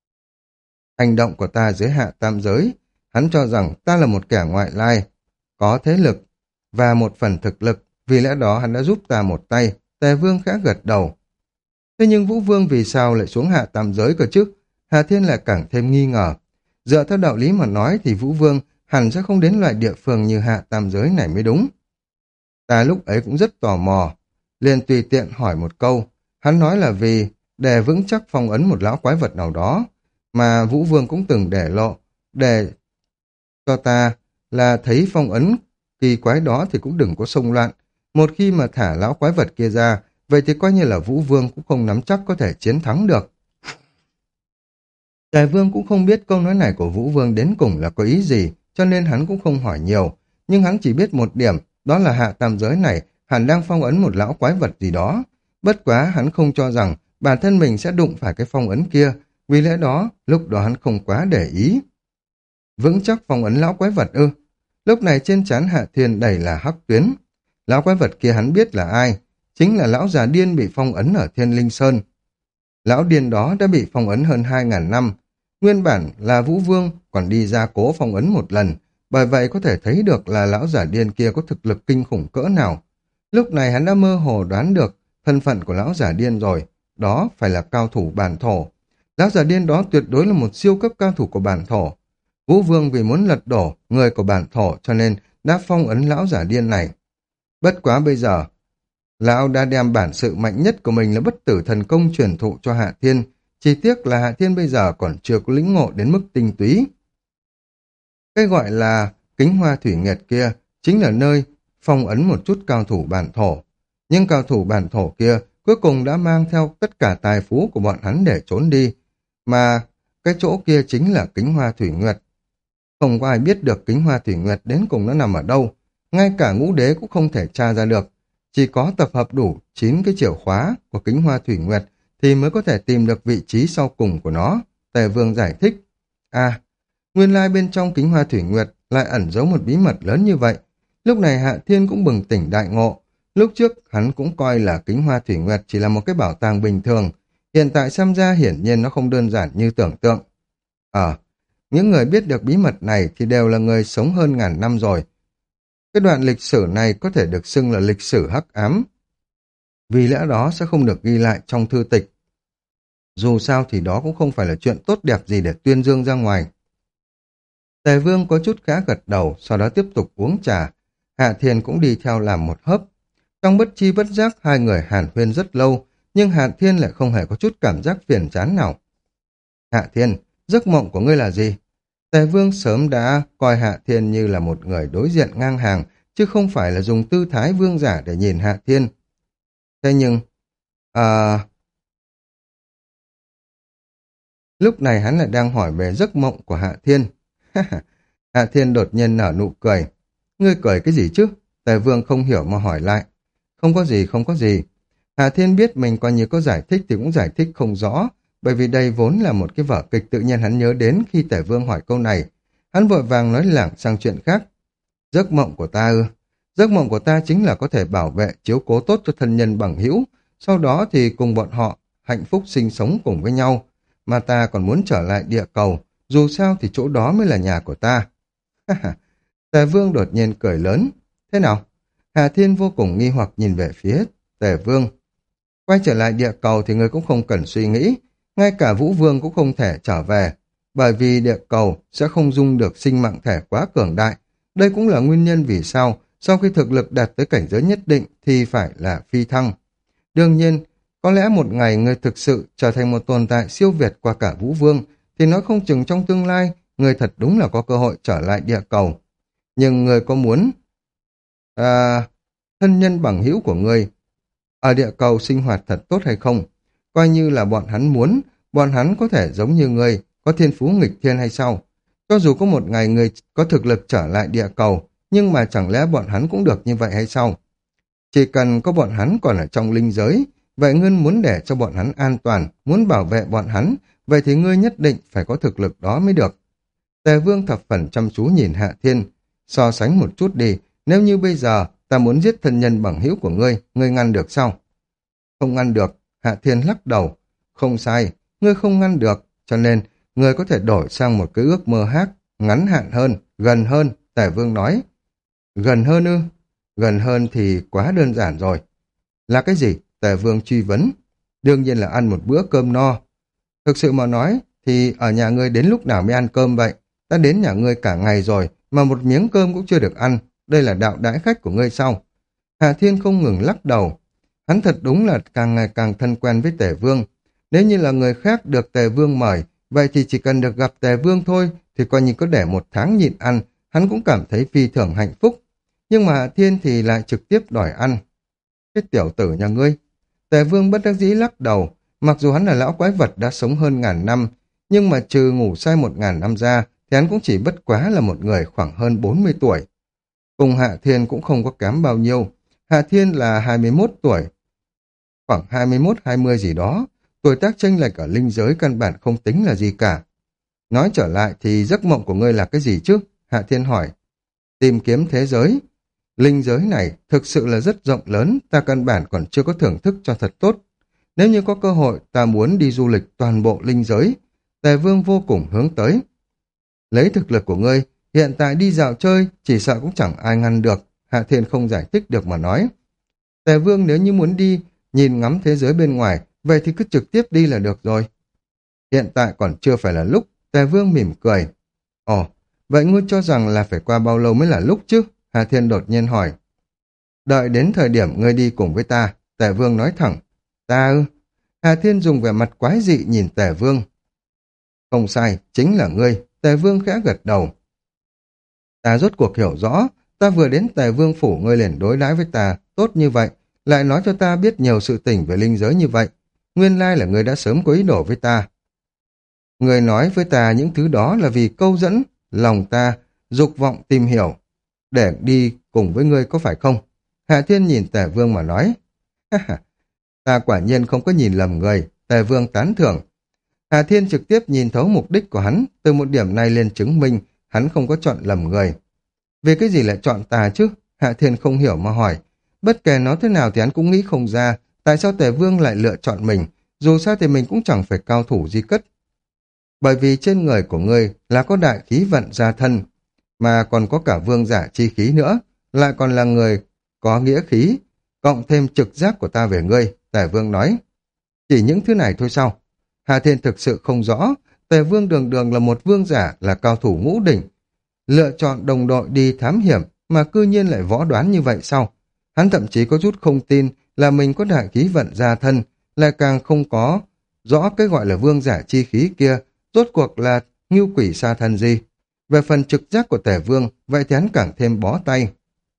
hành động của ta dưới hạ tam giới. Hắn cho rằng ta là một kẻ ngoại lai, có thế lực và một phần thực lực. Vì lẽ đó hắn đã giúp ta một tay. Tề Vương khẽ gật đầu. Thế nhưng Vũ Vương vì sao lại xuống hạ tam giới cơ chứ? Hà Thiên lại càng thêm nghi ngờ. Dựa theo đạo lý mà nói thì Vũ Vương hẳn sẽ không đến loại địa phương như hạ tam giới này mới đúng. Ta lúc ấy cũng rất tò mò, liền tùy tiện hỏi một câu. Hắn nói là vì để vững chắc phong ấn một lão quái vật nào đó, mà Vũ Vương cũng từng để lộ, để cho ta là thấy phong ấn kỳ quái đó thì cũng đừng có xông loạn. Một khi mà thả lão quái vật kia ra, vậy thì coi như là Vũ Vương cũng không nắm chắc có thể chiến thắng được. Tề Vương cũng không biết câu nói này của Vũ Vương đến cùng là có ý gì, cho nên hắn cũng không hỏi nhiều. Nhưng hắn chỉ biết một điểm, đó là hạ tam giới này hẳn đang phong ấn một lão quái vật gì đó. Bất quá hắn không cho rằng bản thân mình sẽ đụng phải cái phong ấn kia, vì lẽ đó lúc đó hắn không quá để ý. Vững chắc phong ấn lão quái vật ư? Lúc này trên trán Hạ Thiên đầy là hắc tuyến. Lão quái vật kia hắn biết là ai, chính là lão già điên bị phong ấn ở Thiên Linh Sơn. Lão điên đó đã bị phong ấn hơn hai ngàn năm. Nguyên bản là Vũ Vương còn đi ra cố phong ấn một lần, bởi vậy có thể thấy được là lão giả điên kia có thực lực kinh khủng cỡ nào. Lúc này hắn đã mơ hồ đoán được thân phận của lão giả điên rồi, đó phải là cao thủ bản thổ. Lão giả điên đó tuyệt đối là một siêu cấp cao thủ của bản thổ. Vũ Vương vì muốn lật đổ người của bản thổ cho nên đã phong ấn lão giả điên này. Bất quá bây giờ, Lão đã đem bản sự mạnh nhất của mình là bất tử thần công truyền thụ cho Hạ Thiên, chỉ tiếc là Hạ Thiên bây giờ còn chưa có lĩnh ngộ đến mức tinh túy. Cái gọi là kính hoa thủy nguyệt kia chính là nơi phong ấn một chút cao thủ bản thổ. Nhưng cao thủ bản thổ kia cuối cùng đã mang theo tất cả tài phú của bọn hắn để trốn đi. Mà cái chỗ kia chính là kính hoa thủy nguyệt. Không có ai biết được kính hoa thủy nguyệt đến cùng nó nằm ở đâu. Ngay cả ngũ đế cũng không thể tra ra được. Chỉ có tập hợp đủ chín cái chìa khóa của kính hoa thủy nguyệt thì mới có thể tìm được vị trí sau cùng của nó. Tề Vương giải thích. À, nguyên lai bên trong kính hoa thủy nguyệt lại ẩn giấu một bí mật lớn như vậy. Lúc này Hạ Thiên cũng bừng tỉnh đại ngộ. Lúc trước hắn cũng coi là kính hoa thủy nguyệt chỉ là một cái bảo tàng bình thường. Hiện tại xem ra hiển nhiên nó không đơn giản như tưởng tượng. Ờ, những người biết được bí mật này thì đều là người sống hơn ngàn năm rồi. Cái đoạn lịch sử này có thể được xưng là lịch sử hắc ám. Vì lẽ đó sẽ không được ghi lại trong thư tịch. Dù sao thì đó cũng không phải là chuyện tốt đẹp gì để tuyên dương ra ngoài. Tề Vương có chút khá gật đầu, sau đó tiếp tục uống trà. Hạ Thiên cũng đi theo làm một hớp. Trong bất chi bất giác hai người hàn huyên rất lâu, nhưng Hạ Thiên lại không hề có chút cảm giác phiền chán nào. Hạ Thiên, giấc mộng của ngươi là gì? Tề Vương sớm đã coi Hạ Thiên như là một người đối diện ngang hàng, chứ không phải là dùng tư thái vương giả để nhìn Hạ Thiên. Thế nhưng, à... lúc này hắn lại đang hỏi về giấc mộng của Hạ Thiên. Hạ Thiên đột nhiên nở nụ cười. Ngươi cười cái gì chứ? Tề Vương không hiểu mà hỏi lại. Không có gì, không có gì. Hạ Thiên biết mình coi như có giải thích thì cũng giải thích không rõ, bởi vì đây vốn là một cái vở kịch tự nhiên hắn nhớ đến khi Tề Vương hỏi câu này. Hắn vội vàng nói lảng sang chuyện khác. Giấc mộng của ta ư? Giấc mộng của ta chính là có thể bảo vệ, chiếu cố tốt cho thân nhân bằng hữu, sau đó thì cùng bọn họ hạnh phúc sinh sống cùng với nhau. Mà ta còn muốn trở lại địa cầu, dù sao thì chỗ đó mới là nhà của ta. Tề Vương đột nhiên cười lớn. Thế nào? Hà Thiên vô cùng nghi hoặc nhìn về phía Tề Vương. Quay trở lại địa cầu thì người cũng không cần suy nghĩ, ngay cả Vũ Vương cũng không thể trở về, bởi vì địa cầu sẽ không dung được sinh mạng thể quá cường đại. Đây cũng là nguyên nhân vì sao sau khi thực lực đạt tới cảnh giới nhất định thì phải là phi thăng. Đương nhiên, có lẽ một ngày người thực sự trở thành một tồn tại siêu việt qua cả Vũ Vương thì nói không chừng trong tương lai người thật đúng là có cơ hội trở lại địa cầu. Nhưng người có muốn à, thân nhân bằng hữu của người ở địa cầu sinh hoạt thật tốt hay không? Coi như là bọn hắn muốn, bọn hắn có thể giống như người, có thiên phú nghịch thiên hay sao? Cho dù có một ngày người có thực lực trở lại địa cầu, nhưng mà chẳng lẽ bọn hắn cũng được như vậy hay sao? Chỉ cần có bọn hắn còn ở trong linh giới, vậy ngươi muốn để cho bọn hắn an toàn, muốn bảo vệ bọn hắn, vậy thì ngươi nhất định phải có thực lực đó mới được. Tề Vương thập phần chăm chú nhìn Hạ Thiên, so sánh một chút đi, nếu như bây giờ ta muốn giết thân nhân bằng hữu của ngươi, ngươi ngăn được sao? Không ngăn được, Hạ Thiên lắc đầu. Không sai, ngươi không ngăn được, cho nên ngươi có thể đổi sang một cái ước mơ khác, ngắn hạn hơn, gần hơn, Tề Vương nói. Gần hơn ư? Gần hơn thì quá đơn giản rồi. Là cái gì? Tề Vương truy vấn. Đương nhiên là ăn một bữa cơm no. Thực sự mà nói, thì ở nhà ngươi đến lúc nào mới ăn cơm vậy? Ta đến nhà ngươi cả ngày rồi, mà một miếng cơm cũng chưa được ăn. Đây là đạo đãi khách của ngươi sao? Hà Thiên không ngừng lắc đầu. Hắn thật đúng là càng ngày càng thân quen với Tề Vương. Nếu như là người khác được Tề Vương mời, vậy thì chỉ cần được gặp Tề Vương thôi, thì coi như có để một tháng nhịn ăn, hắn cũng cảm thấy phi thường hạnh phúc. Nhưng mà Hạ Thiên thì lại trực tiếp đòi ăn. Cái tiểu tử nhà ngươi. Tề Vương bất đắc dĩ lắc đầu. Mặc dù hắn là lão quái vật đã sống hơn ngàn năm, nhưng mà trừ ngủ say một ngàn năm ra, thì hắn cũng chỉ bất quá là một người khoảng hơn bốn mươi tuổi. Cùng Hạ Thiên cũng không có kém bao nhiêu. Hạ Thiên là hai mươi mốt tuổi, khoảng hai mươi mốt hai mươi gì đó. Tuổi tác chênh lệch ở linh giới căn bản không tính là gì cả. Nói trở lại thì giấc mộng của ngươi là cái gì chứ? Hạ Thiên hỏi. Tìm kiếm thế giới. Linh giới này thực sự là rất rộng lớn, ta căn bản còn chưa có thưởng thức cho thật tốt. Nếu như có cơ hội, ta muốn đi du lịch toàn bộ linh giới. Tề Vương vô cùng hướng tới. Lấy thực lực của ngươi, hiện tại đi dạo chơi, chỉ sợ cũng chẳng ai ngăn được. Hạ Thiên không giải thích được mà nói. Tề Vương nếu như muốn đi, nhìn ngắm thế giới bên ngoài, vậy thì cứ trực tiếp đi là được rồi. Hiện tại còn chưa phải là lúc, Tề Vương mỉm cười. Ồ, vậy ngươi cho rằng là phải qua bao lâu mới là lúc chứ? Hà Thiên đột nhiên hỏi. Đợi đến thời điểm ngươi đi cùng với ta, Tề Vương nói thẳng. Ta ư? Hà Thiên dùng vẻ mặt quái dị nhìn Tề Vương. Không sai, chính là ngươi, Tề Vương khẽ gật đầu. Ta rốt cuộc hiểu rõ, ta vừa đến Tề Vương phủ ngươi liền đối đãi với ta, tốt như vậy, lại nói cho ta biết nhiều sự tình về linh giới như vậy. Nguyên lai là ngươi đã sớm có ý đồ với ta. Ngươi nói với ta những thứ đó là vì câu dẫn, lòng ta, dục vọng tìm hiểu, để đi cùng với ngươi có phải không? Hạ Thiên nhìn Tề Vương mà nói. Ta quả nhiên không có nhìn lầm người, Tề Vương tán thưởng. Hà Thiên trực tiếp nhìn thấu mục đích của hắn, từ một điểm này lên chứng minh hắn không có chọn lầm người. Vì cái gì lại chọn ta chứ? Hạ Thiên không hiểu mà hỏi. Bất kể nói thế nào thì hắn cũng nghĩ không ra, tại sao Tề Vương lại lựa chọn mình, dù sao thì mình cũng chẳng phải cao thủ gì cất. Bởi vì trên người của ngươi là có đại khí vận gia thân, mà còn có cả vương giả chi khí nữa, lại còn là người có nghĩa khí, cộng thêm trực giác của ta về ngươi, Tề Vương nói. Chỉ những thứ này thôi sao? Hà Thiên thực sự không rõ, Tề Vương đường đường là một vương giả, là cao thủ ngũ đỉnh. Lựa chọn đồng đội đi thám hiểm mà cư nhiên lại võ đoán như vậy sao? Hắn thậm chí có chút không tin là mình có đại khí vận gia thân, lại càng không có rõ cái gọi là vương giả chi khí kia, rốt cuộc là ngưu quỷ sa thân gì. Về phần trực giác của Tề Vương, vậy thì hắn càng thêm bó tay.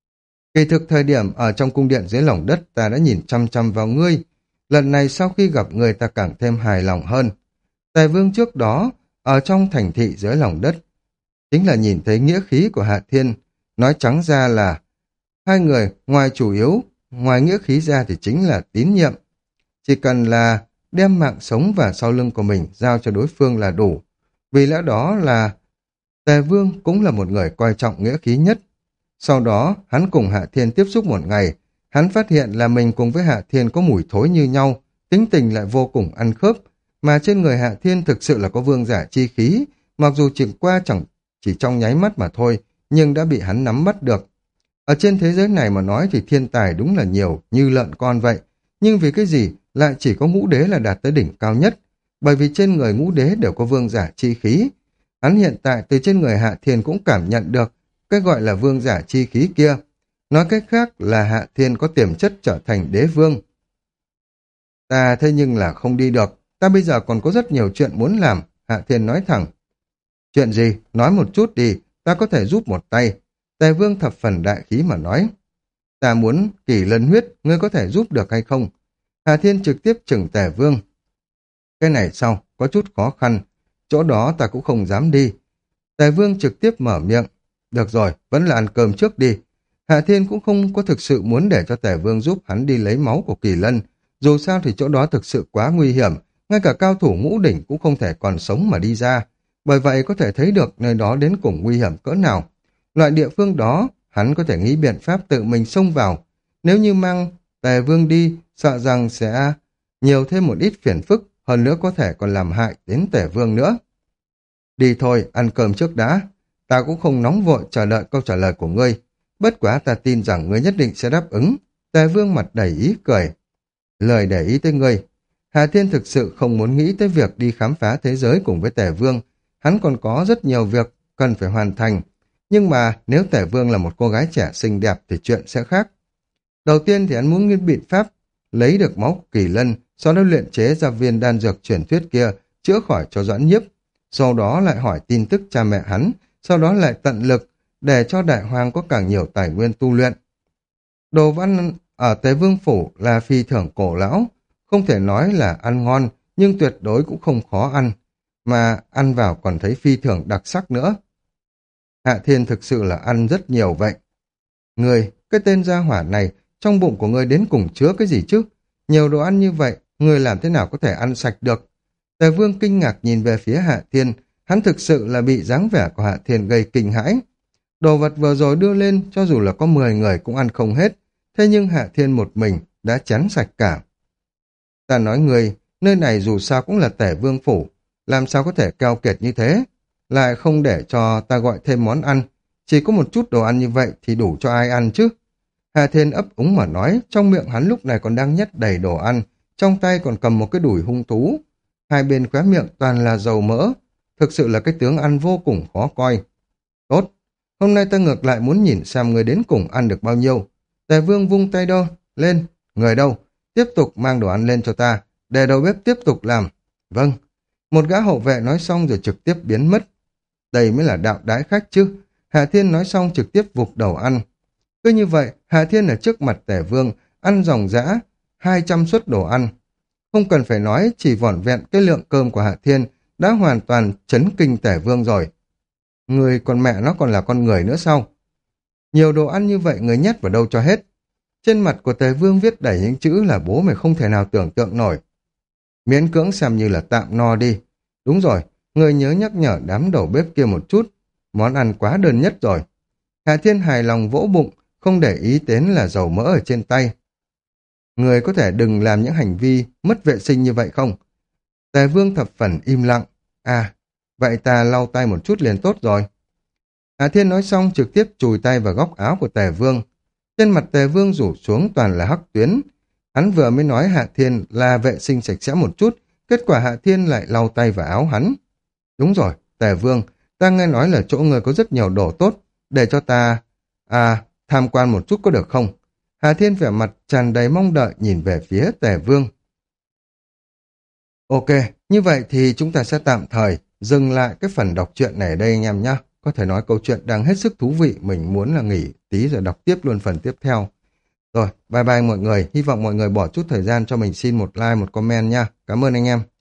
Kỳ thực thời điểm ở trong cung điện dưới lòng đất ta đã nhìn chăm chăm vào ngươi. Lần này sau khi gặp ngươi ta càng thêm hài lòng hơn. Tề Vương trước đó, ở trong thành thị dưới lòng đất, chính là nhìn thấy nghĩa khí của Hạ Thiên. Nói trắng ra là hai người ngoài chủ yếu, ngoài nghĩa khí ra thì chính là tín nhiệm. Chỉ cần là đem mạng sống và sau lưng của mình giao cho đối phương là đủ. Vì lẽ đó là Tề Vương cũng là một người coi trọng nghĩa khí nhất. Sau đó, hắn cùng Hạ Thiên tiếp xúc một ngày, hắn phát hiện là mình cùng với Hạ Thiên có mùi thối như nhau, tính tình lại vô cùng ăn khớp, mà trên người Hạ Thiên thực sự là có vương giả chi khí, mặc dù chỉ qua chẳng chỉ trong nháy mắt mà thôi, nhưng đã bị hắn nắm bắt được. Ở trên thế giới này mà nói thì thiên tài đúng là nhiều, như lợn con vậy, nhưng vì cái gì lại chỉ có ngũ đế là đạt tới đỉnh cao nhất, bởi vì trên người ngũ đế đều có vương giả chi khí. Hắn hiện tại từ trên người Hạ Thiên cũng cảm nhận được cái gọi là vương giả chi khí kia. Nói cách khác là Hạ Thiên có tiềm chất trở thành đế vương. Ta thế nhưng là không đi được, ta bây giờ còn có rất nhiều chuyện muốn làm, Hạ Thiên nói thẳng. Chuyện gì? Nói một chút đi, ta có thể giúp một tay. Tề Vương thập phần đại khí mà nói. Ta muốn Kỳ Lân huyết, ngươi có thể giúp được hay không? Hạ Thiên trực tiếp chừng Tề Vương. Cái này sao? Có chút khó khăn. Chỗ đó ta cũng không dám đi. Tề Vương trực tiếp mở miệng. Được rồi, vẫn là ăn cơm trước đi. Hạ Thiên cũng không có thực sự muốn để cho Tề Vương giúp hắn đi lấy máu của Kỳ Lân. Dù sao thì chỗ đó thực sự quá nguy hiểm. Ngay cả cao thủ ngũ đỉnh cũng không thể còn sống mà đi ra. Bởi vậy có thể thấy được nơi đó đến cùng nguy hiểm cỡ nào. Loại địa phương đó, hắn có thể nghĩ biện pháp tự mình xông vào. Nếu như mang Tề Vương đi, sợ rằng sẽ nhiều thêm một ít phiền phức, hơn nữa có thể còn làm hại đến Tề Vương nữa. Đi thôi, ăn cơm trước đã. Ta cũng không nóng vội chờ đợi câu trả lời của ngươi. Bất quá ta tin rằng ngươi nhất định sẽ đáp ứng. Tề Vương mặt đầy ý cười. Lời để ý tới ngươi. Hà Thiên thực sự không muốn nghĩ tới việc đi khám phá thế giới cùng với Tề Vương. Hắn còn có rất nhiều việc cần phải hoàn thành. Nhưng mà nếu Tề Vương là một cô gái trẻ xinh đẹp thì chuyện sẽ khác. Đầu tiên thì hắn muốn nghiên biện pháp lấy được máu Kỳ Lân, sau đó luyện chế ra viên đan dược truyền thuyết kia, chữa khỏi cho Doãn Nhiếp. Sau đó lại hỏi tin tức cha mẹ hắn, sau đó lại tận lực để cho Đại Hoàng có càng nhiều tài nguyên tu luyện. Đồ văn ở Tề Vương phủ là phi thưởng cổ lão, không thể nói là ăn ngon, nhưng tuyệt đối cũng không khó ăn, mà ăn vào còn thấy phi thưởng đặc sắc nữa. Hạ Thiên thực sự là ăn rất nhiều vậy. Người, cái tên gia hỏa này, trong bụng của ngươi đến cùng chứa cái gì chứ? Nhiều đồ ăn như vậy, ngươi làm thế nào có thể ăn sạch được? Tề Vương kinh ngạc nhìn về phía Hạ Thiên, hắn thực sự là bị dáng vẻ của Hạ Thiên gây kinh hãi. Đồ vật vừa rồi đưa lên, cho dù là có mười người cũng ăn không hết, thế nhưng Hạ Thiên một mình đã chán sạch cả. Ta nói ngươi, nơi này dù sao cũng là Tề Vương phủ, làm sao có thể keo kiệt như thế? Lại không để cho ta gọi thêm món ăn, chỉ có một chút đồ ăn như vậy thì đủ cho ai ăn chứ? Hà Thiên ấp úng mà nói, trong miệng hắn lúc này còn đang nhét đầy đồ ăn, trong tay còn cầm một cái đùi hung thú. Hai bên khóe miệng toàn là dầu mỡ, thực sự là cái tướng ăn vô cùng khó coi. Tốt, hôm nay ta ngược lại muốn nhìn xem người đến cùng ăn được bao nhiêu. Tề Vương vung tay đô, lên, người đâu, tiếp tục mang đồ ăn lên cho ta, để đầu bếp tiếp tục làm. Vâng, một gã hậu vệ nói xong rồi trực tiếp biến mất. Đây mới là đạo đãi khách chứ. Hạ Thiên nói xong trực tiếp vụt đầu ăn. Cứ như vậy, Hạ Thiên ở trước mặt Tề Vương, ăn ròng rã, hai trăm suất đồ ăn. Không cần phải nói, chỉ vỏn vẹn cái lượng cơm của Hạ Thiên đã hoàn toàn chấn kinh Tề Vương rồi. Người còn mẹ nó còn là con người nữa sao? Nhiều đồ ăn như vậy người nhét vào đâu cho hết. Trên mặt của Tề Vương viết đầy những chữ là bố mày không thể nào tưởng tượng nổi. Miễn cưỡng xem như là tạm no đi. Đúng rồi, người nhớ nhắc nhở đám đầu bếp kia một chút. Món ăn quá đơn nhất rồi. Hạ Thiên hài lòng vỗ bụng, không để ý đến là dầu mỡ ở trên tay. Người có thể đừng làm những hành vi mất vệ sinh như vậy không? Tề Vương thập phần im lặng. À, vậy ta lau tay một chút liền tốt rồi. Hạ Thiên nói xong trực tiếp chùi tay vào góc áo của Tề Vương. Trên mặt Tề Vương rủ xuống toàn là hắc tuyến. Hắn vừa mới nói Hạ Thiên là vệ sinh sạch sẽ một chút, kết quả Hạ Thiên lại lau tay vào áo hắn. Đúng rồi, Tề Vương, ta nghe nói là chỗ người có rất nhiều đồ tốt, để cho ta, à, tham quan một chút có được không? Hạ Thiên vẻ mặt tràn đầy mong đợi nhìn về phía Tề Vương. Ok, như vậy thì chúng ta sẽ tạm thời dừng lại cái phần đọc truyện này ở đây anh em nhé. Có thể nói câu chuyện đang hết sức thú vị, mình muốn là nghỉ tí rồi đọc tiếp luôn phần tiếp theo. Rồi, bye bye mọi người, hy vọng mọi người bỏ chút thời gian cho mình xin một like, một comment nha. Cảm ơn anh em.